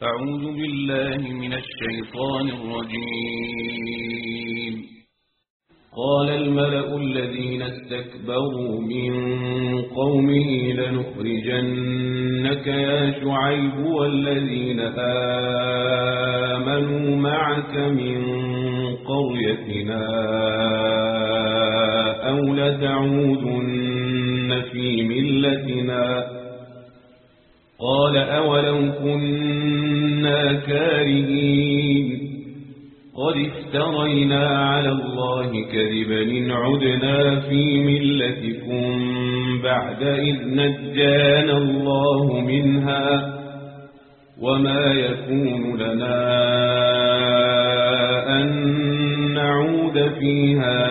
أعوذ بالله من الشيطان الرجيم. قال الملأ الذين استكبروا من قومه لنخرجنك يا شعيب والذين آمنوا معك من قريتنا أو لتعودن في ملتنا. قال أولو كنا كارهين قد افترينا على الله كذبا إن عدنا في ملتكم بعد إذ نجانا الله منها وما يكون لنا أن نعود فيها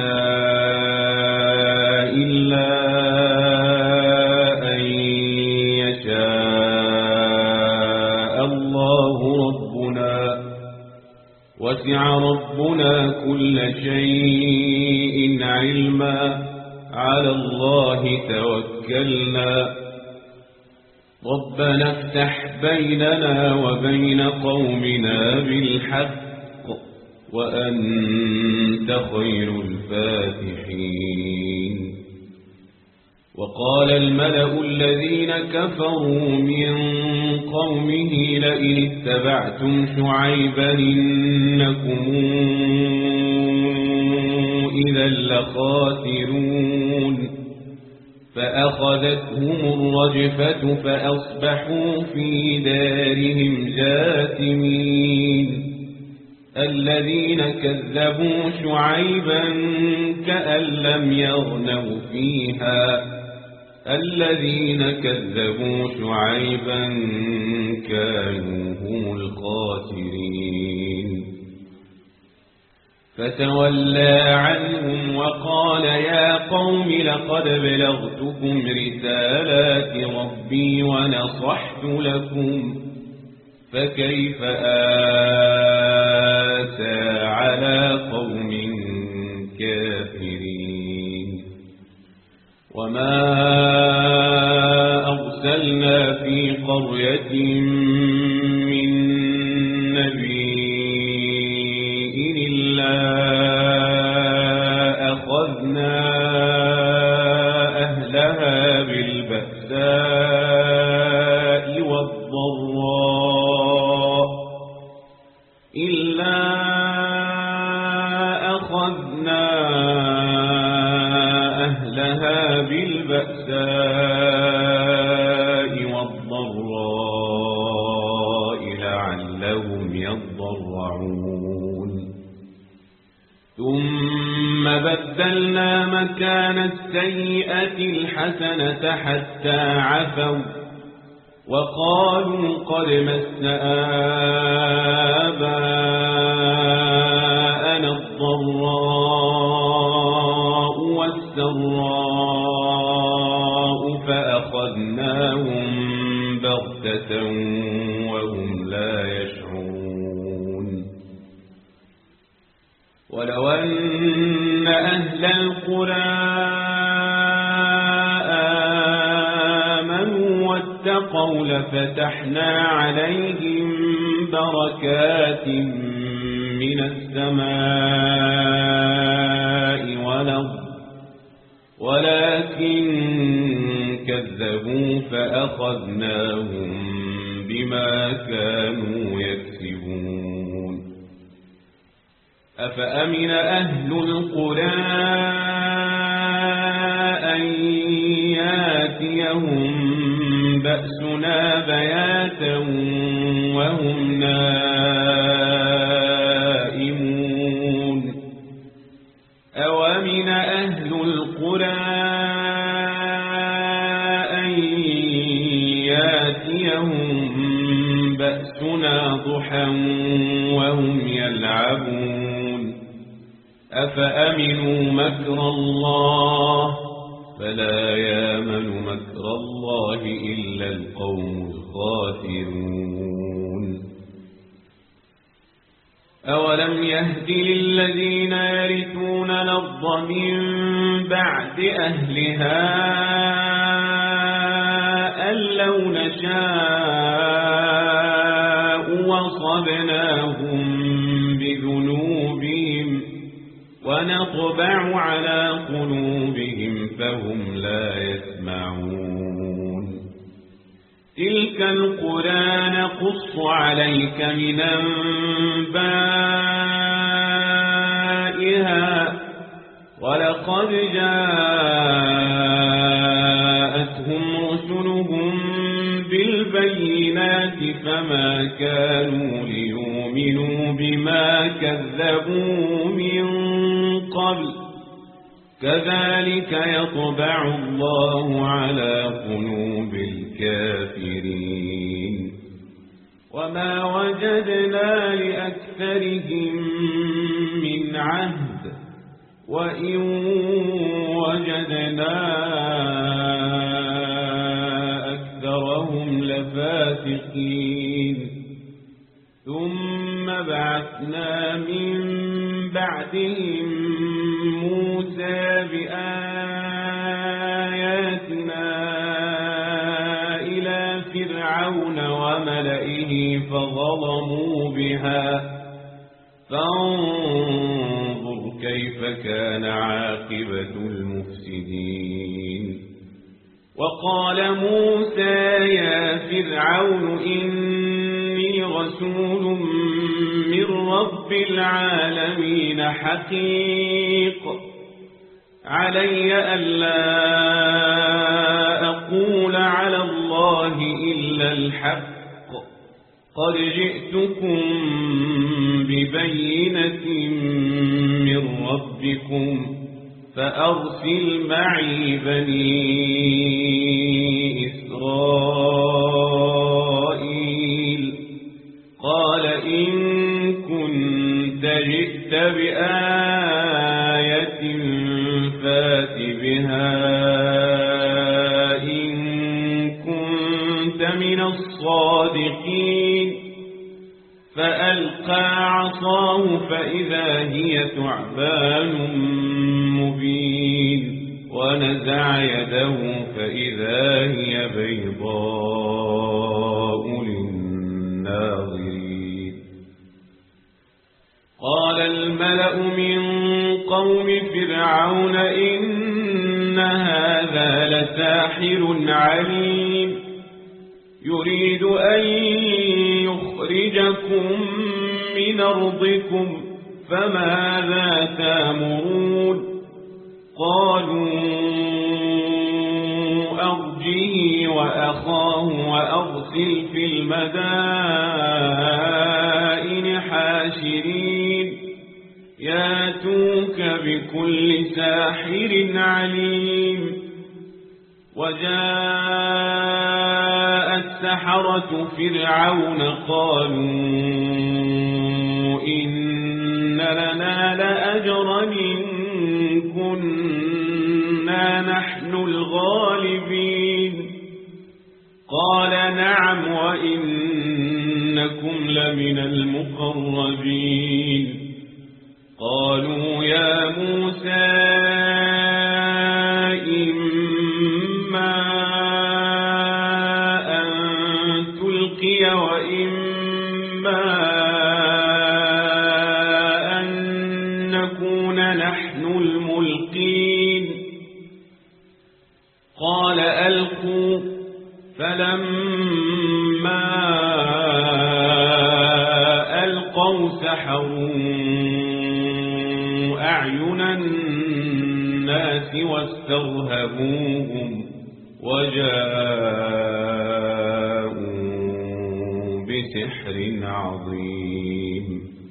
إلا أن يشاء الله ربنا وسع ربنا كل شيء علما على الله توكلنا ربنا افتح بيننا وبين قومنا بالحق وأنت خير الفاتحين. وقال الملأ الذين كفروا من قومه لئن اتبعتم شعيبا إنكم إذا لخاسرون فأخذتهم الرجفة فأصبحوا في دارهم جاثمين. الذين كذبوا شعيبا كأن لم يغنوا فيها الذين كذبوا شعيبا كانوا هم الخاسرين. فتولى عنهم وقال يا قوم لقد بلغتكم رسالات ربي ونصحت لكم فكيف آسى على قوم كافرين. وما أرسلنا في قرية من نبي إلا أخذنا أهلها بالبأساء والضراء لعلهم يضرعون. ثم بدلنا مكان السيئة الحسنة حتى عفوا وقالوا قد مس آباءنا الضراء والسراء فأخذناهم بغتة وهم لا يشعرون. ولو أن أهل القرى آمنوا واتقوا لفتحنا عليهم بركات من السماء والأرض ولكن كذبوا فأخذناهم بما كانوا يكسبون. أفأمن أهل القرى أن ياتيهم بأسنا بياتا وهم نائمون. أومن أهل القرى أن ياتيهم بأسنا ضحى وهم يلعبون. أفأمنوا مكر الله فلا يامن مكر الله إلا القوم الخاسرون. أولم يهد للذين يرثون الأرض من بعد أهلها أن لو نشاء فأخذناهم بذنوبهم ونطبع على قلوبهم فهم لا يسمعون تلك القرى نقص عليك من أنبائها ولقد جاءتهم رسلهم بالبينات فما كانوا ليؤمنوا بما كذبوا من قبل كذلك يطبع الله على قلوب الكافرين وما وجدنا لأكثرهم من عهد وإن وجدنا أكثرهم لفاسقين ثم بعثنا من بعدهم موسى بآياتنا إلى فرعون وملئه فظلموا بها فانظر كيف كان عاقبة المفسدين وقال موسى يا فرعون إني رسول من رب العالمين حقيق علي ألا أقول على الله إلا الحق قد جئتكم ببينة من ربكم فأرسل معي بني إسرائيل قال إن كنت جئت بآية فات بها إن كنت من الصادقين فألقى عصاه فإذا هي ثعبان مبين ونزع يده فإذا هي بيضاء للناظرين قال الملأ من قوم فرعون إن هذا لساحر عليم يريد أن يخرجكم من أرضكم فماذا تأمرون قالوا أرجه وأخاه وأرسل في المدائن حاشرين ياتوك بكل ساحر عليم وجاء السحرة فرعون قالوا إن لنا لأجرا إن كنا نحن الغالبين قال نعم وإنكم لمن المقربين قالوا يا موسى إما أن تلقي وإما أن نكون نحن الملقين قال ألقوا فلما ألقوا سحروا أعين الناس واسترهبوهم وجاءوا بسحر عظيم